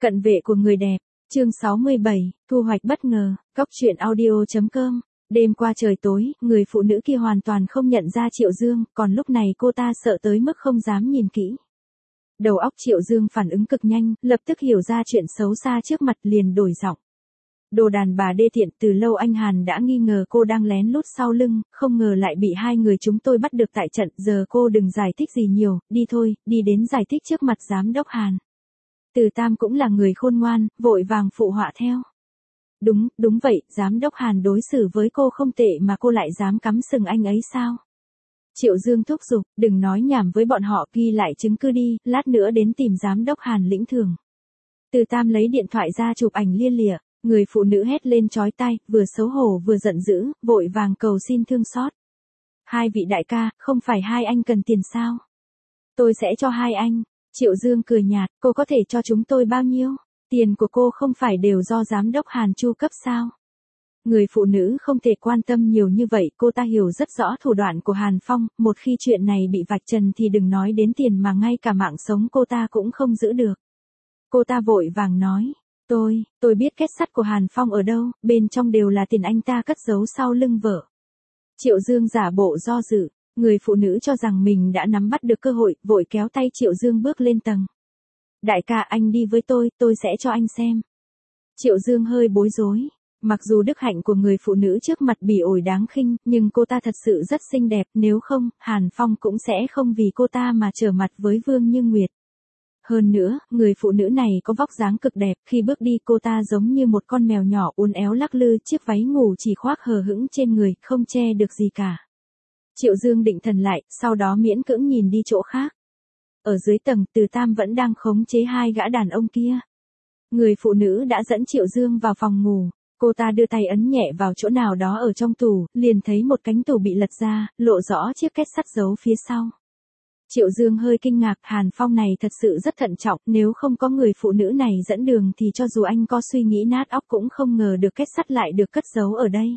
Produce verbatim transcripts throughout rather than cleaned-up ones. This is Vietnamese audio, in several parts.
Cận vệ của người đẹp, chương sáu mươi bảy, thu hoạch bất ngờ, góc truyện audio.com. Đêm qua trời tối, người phụ nữ kia hoàn toàn không nhận ra Triệu Dương, còn lúc này cô ta sợ tới mức không dám nhìn kỹ. Đầu óc Triệu Dương phản ứng cực nhanh, lập tức hiểu ra chuyện xấu xa trước mặt liền đổi giọng. Đồ đàn bà đê tiện, từ lâu anh Hàn đã nghi ngờ cô đang lén lút sau lưng, không ngờ lại bị hai người chúng tôi bắt được tại trận, giờ cô đừng giải thích gì nhiều, đi thôi, đi đến giải thích trước mặt giám đốc Hàn. Từ Tam cũng là người khôn ngoan, vội vàng phụ họa theo. Đúng, đúng vậy, giám đốc Hàn đối xử với cô không tệ mà cô lại dám cắm sừng anh ấy sao? Triệu Dương thúc giục, đừng nói nhảm với bọn họ, ghi lại chứng cứ đi, lát nữa đến tìm giám đốc Hàn lĩnh thưởng. Từ Tam lấy điện thoại ra chụp ảnh lia lịa, người phụ nữ hét lên chói tai, vừa xấu hổ vừa giận dữ, vội vàng cầu xin thương xót. Hai vị đại ca, không phải hai anh cần tiền sao? Tôi sẽ cho hai anh. Triệu Dương cười nhạt, cô có thể cho chúng tôi bao nhiêu? Tiền của cô không phải đều do giám đốc Hàn chu cấp sao? Người phụ nữ không thể quan tâm nhiều như vậy, cô ta hiểu rất rõ thủ đoạn của Hàn Phong, một khi chuyện này bị vạch trần thì đừng nói đến tiền mà ngay cả mạng sống cô ta cũng không giữ được. Cô ta vội vàng nói, tôi, tôi biết kết sắt của Hàn Phong ở đâu, bên trong đều là tiền anh ta cất giấu sau lưng vợ. Triệu Dương giả bộ do dự. Người phụ nữ cho rằng mình đã nắm bắt được cơ hội, vội kéo tay Triệu Dương bước lên tầng. Đại ca, anh đi với tôi, tôi sẽ cho anh xem. Triệu Dương hơi bối rối. Mặc dù đức hạnh của người phụ nữ trước mặt bỉ ổi đáng khinh, nhưng cô ta thật sự rất xinh đẹp, nếu không, Hàn Phong cũng sẽ không vì cô ta mà trở mặt với Vương Như Nguyệt. Hơn nữa, người phụ nữ này có vóc dáng cực đẹp, khi bước đi cô ta giống như một con mèo nhỏ uốn éo lắc lư, chiếc váy ngủ chỉ khoác hờ hững trên người, không che được gì cả. Triệu Dương định thần lại, sau đó miễn cưỡng nhìn đi chỗ khác. Ở dưới tầng, Từ Tam vẫn đang khống chế hai gã đàn ông kia. Người phụ nữ đã dẫn Triệu Dương vào phòng ngủ, cô ta đưa tay ấn nhẹ vào chỗ nào đó ở trong tủ, liền thấy một cánh tủ bị lật ra, lộ rõ chiếc két sắt giấu phía sau. Triệu Dương hơi kinh ngạc, Hàn Phong này thật sự rất thận trọng, nếu không có người phụ nữ này dẫn đường thì cho dù anh có suy nghĩ nát óc cũng không ngờ được két sắt lại được cất giấu ở đây.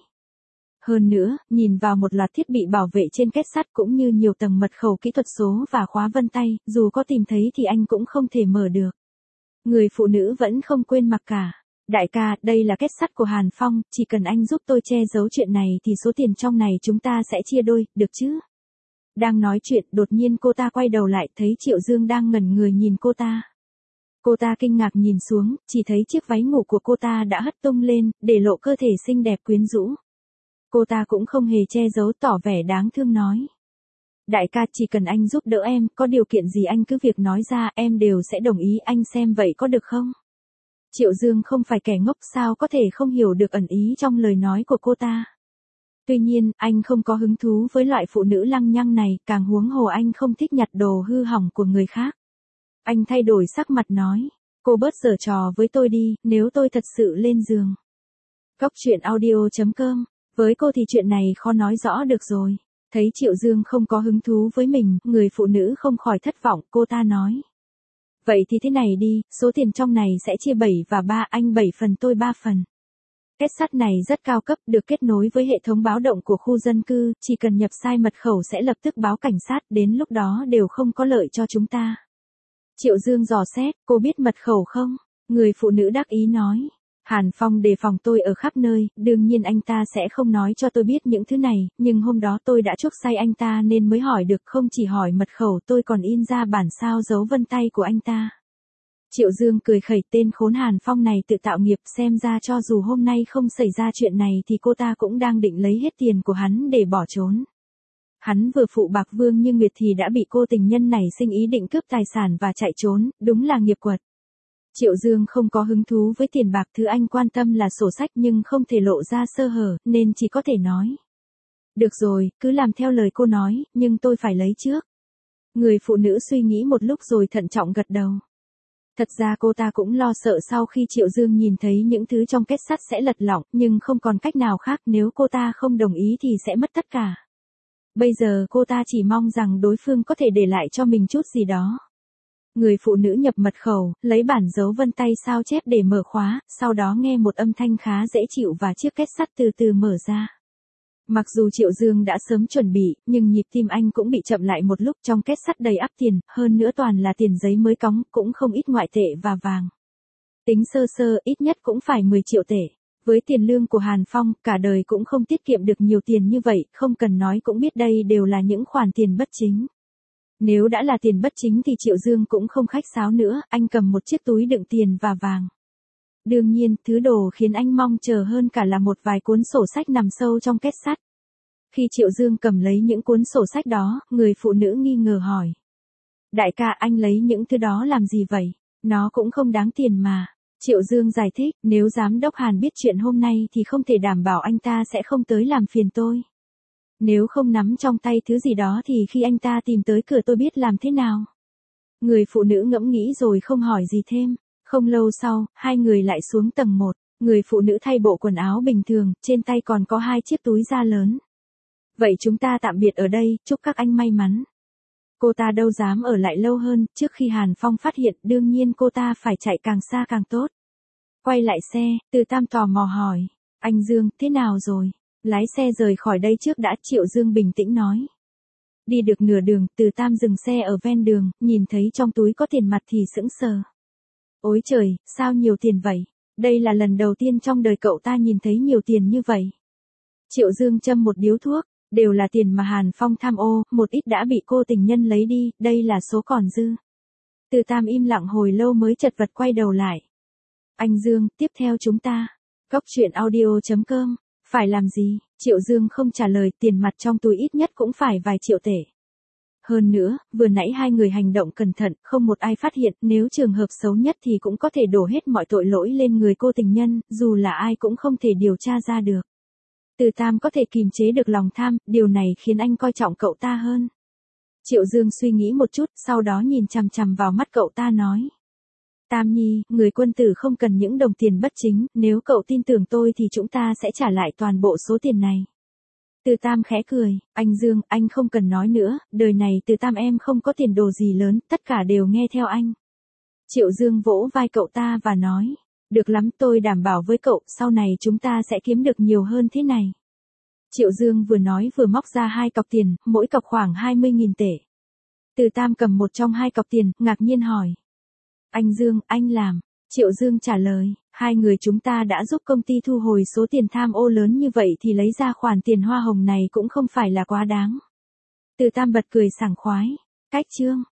Hơn nữa, nhìn vào một loạt thiết bị bảo vệ trên két sắt cũng như nhiều tầng mật khẩu kỹ thuật số và khóa vân tay, dù có tìm thấy thì anh cũng không thể mở được. Người phụ nữ vẫn không quên mặc cả. Đại ca, đây là két sắt của Hàn Phong, chỉ cần anh giúp tôi che giấu chuyện này thì số tiền trong này chúng ta sẽ chia đôi, được chứ? Đang nói chuyện, đột nhiên cô ta quay đầu lại, thấy Triệu Dương đang ngẩn người nhìn cô ta. Cô ta kinh ngạc nhìn xuống, chỉ thấy chiếc váy ngủ của cô ta đã hất tung lên, để lộ cơ thể xinh đẹp quyến rũ. Cô ta cũng không hề che giấu, tỏ vẻ đáng thương nói. Đại ca, chỉ cần anh giúp đỡ em, có điều kiện gì anh cứ việc nói ra, em đều sẽ đồng ý, anh xem vậy có được không? Triệu Dương không phải kẻ ngốc, sao có thể không hiểu được ẩn ý trong lời nói của cô ta. Tuy nhiên, anh không có hứng thú với loại phụ nữ lăng nhăng này, càng huống hồ anh không thích nhặt đồ hư hỏng của người khác. Anh thay đổi sắc mặt nói, cô bớt giở trò với tôi đi, nếu tôi thật sự lên giường. Góc truyện audio.com. Với cô thì chuyện này khó nói rõ được rồi. Thấy Triệu Dương không có hứng thú với mình, người phụ nữ không khỏi thất vọng, cô ta nói. Vậy thì thế này đi, số tiền trong này sẽ chia bảy và ba, anh bảy phần tôi ba phần. Két sắt này rất cao cấp, được kết nối với hệ thống báo động của khu dân cư, chỉ cần nhập sai mật khẩu sẽ lập tức báo cảnh sát, đến lúc đó đều không có lợi cho chúng ta. Triệu Dương dò xét, cô biết mật khẩu không? Người phụ nữ đắc ý nói. Hàn Phong đề phòng tôi ở khắp nơi, đương nhiên anh ta sẽ không nói cho tôi biết những thứ này, nhưng hôm đó tôi đã chuốc say anh ta nên mới hỏi được, không chỉ hỏi mật khẩu tôi còn in ra bản sao dấu vân tay của anh ta. Triệu Dương cười khẩy, tên khốn Hàn Phong này tự tạo nghiệp, xem ra cho dù hôm nay không xảy ra chuyện này thì cô ta cũng đang định lấy hết tiền của hắn để bỏ trốn. Hắn vừa phụ bạc Vương Như Nguyệt thì đã bị cô tình nhân này sinh ý định cướp tài sản và chạy trốn, đúng là nghiệp quật. Triệu Dương không có hứng thú với tiền bạc, thứ anh quan tâm là sổ sách nhưng không thể lộ ra sơ hở, nên chỉ có thể nói. Được rồi, cứ làm theo lời cô nói, nhưng tôi phải lấy trước. Người phụ nữ suy nghĩ một lúc rồi thận trọng gật đầu. Thật ra cô ta cũng lo sợ sau khi Triệu Dương nhìn thấy những thứ trong két sắt sẽ lật lỏng, nhưng không còn cách nào khác, nếu cô ta không đồng ý thì sẽ mất tất cả. Bây giờ cô ta chỉ mong rằng đối phương có thể để lại cho mình chút gì đó. Người phụ nữ nhập mật khẩu, lấy bản dấu vân tay sao chép để mở khóa, sau đó nghe một âm thanh khá dễ chịu và chiếc két sắt từ từ mở ra. Mặc dù Triệu Dương đã sớm chuẩn bị, nhưng nhịp tim anh cũng bị chậm lại một lúc, trong két sắt đầy ắp tiền, hơn nữa toàn là tiền giấy mới cóng, cũng không ít ngoại tệ và vàng. Tính sơ sơ ít nhất cũng phải mười triệu tệ. Với tiền lương của Hàn Phong, cả đời cũng không tiết kiệm được nhiều tiền như vậy, không cần nói cũng biết đây đều là những khoản tiền bất chính. Nếu đã là tiền bất chính thì Triệu Dương cũng không khách sáo nữa, anh cầm một chiếc túi đựng tiền và vàng. Đương nhiên, thứ đồ khiến anh mong chờ hơn cả là một vài cuốn sổ sách nằm sâu trong két sắt. Khi Triệu Dương cầm lấy những cuốn sổ sách đó, người phụ nữ nghi ngờ hỏi. Đại ca, anh lấy những thứ đó làm gì vậy? Nó cũng không đáng tiền mà. Triệu Dương giải thích, nếu giám đốc Hàn biết chuyện hôm nay thì không thể đảm bảo anh ta sẽ không tới làm phiền tôi. Nếu không nắm trong tay thứ gì đó thì khi anh ta tìm tới cửa tôi biết làm thế nào. Người phụ nữ ngẫm nghĩ rồi không hỏi gì thêm. Không lâu sau, hai người lại xuống tầng một. Người phụ nữ thay bộ quần áo bình thường, trên tay còn có hai chiếc túi da lớn. Vậy chúng ta tạm biệt ở đây, chúc các anh may mắn. Cô ta đâu dám ở lại lâu hơn, trước khi Hàn Phong phát hiện đương nhiên cô ta phải chạy càng xa càng tốt. Quay lại xe, Từ Tam tò mò hỏi. Anh Dương, thế nào rồi? Lái xe rời khỏi đây trước đã, Triệu Dương bình tĩnh nói. Đi được nửa đường, Từ Tam dừng xe ở ven đường, nhìn thấy trong túi có tiền mặt thì sững sờ. Ôi trời, sao nhiều tiền vậy? Đây là lần đầu tiên trong đời cậu ta nhìn thấy nhiều tiền như vậy. Triệu Dương châm một điếu thuốc, đều là tiền mà Hàn Phong tham ô, một ít đã bị cô tình nhân lấy đi, đây là số còn dư. Từ Tam im lặng hồi lâu mới chật vật quay đầu lại. Anh Dương, tiếp theo chúng ta. Cóc truyện audio chấm com. Phải làm gì? Triệu Dương không trả lời, tiền mặt trong túi ít nhất cũng phải vài triệu tệ. Hơn nữa, vừa nãy hai người hành động cẩn thận, không một ai phát hiện, nếu trường hợp xấu nhất thì cũng có thể đổ hết mọi tội lỗi lên người cô tình nhân, dù là ai cũng không thể điều tra ra được. Từ Tam có thể kìm chế được lòng tham, điều này khiến anh coi trọng cậu ta hơn. Triệu Dương suy nghĩ một chút, sau đó nhìn chằm chằm vào mắt cậu ta nói. Tam Nhi, người quân tử không cần những đồng tiền bất chính, nếu cậu tin tưởng tôi thì chúng ta sẽ trả lại toàn bộ số tiền này. Từ Tam khẽ cười, anh Dương, anh không cần nói nữa, đời này Từ Tam em không có tiền đồ gì lớn, tất cả đều nghe theo anh. Triệu Dương vỗ vai cậu ta và nói, được lắm, tôi đảm bảo với cậu, sau này chúng ta sẽ kiếm được nhiều hơn thế này. Triệu Dương vừa nói vừa móc ra hai cọc tiền, mỗi cọc khoảng hai mươi nghìn tệ. Từ Tam cầm một trong hai cọc tiền, ngạc nhiên hỏi. Anh Dương, anh làm. Triệu Dương trả lời, hai người chúng ta đã giúp công ty thu hồi số tiền tham ô lớn như vậy thì lấy ra khoản tiền hoa hồng này cũng không phải là quá đáng. Từ Tam bật cười sảng khoái. Cách chương.